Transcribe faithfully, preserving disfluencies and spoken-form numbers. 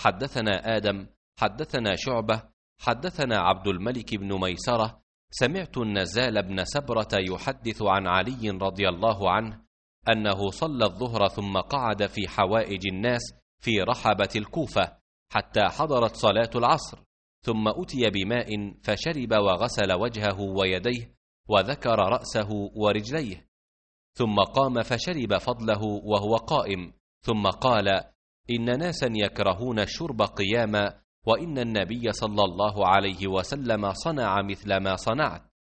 حدثنا آدم حدثنا شعبة حدثنا عبد الملك بن ميسرة سمعت النزال بن سبرة يحدث عن علي رضي الله عنه أنه صلى الظهر ثم قعد في حوائج الناس في رحبة الكوفة حتى حضرت صلاة العصر، ثم أتي بماء فشرب وغسل وجهه ويديه وذكر رأسه ورجليه، ثم قام فشرب فضله وهو قائم، ثم قال: إن ناسا يكرهون الشرب قياما، وإن النبي صلى الله عليه وسلم صنع مثل ما صنعت.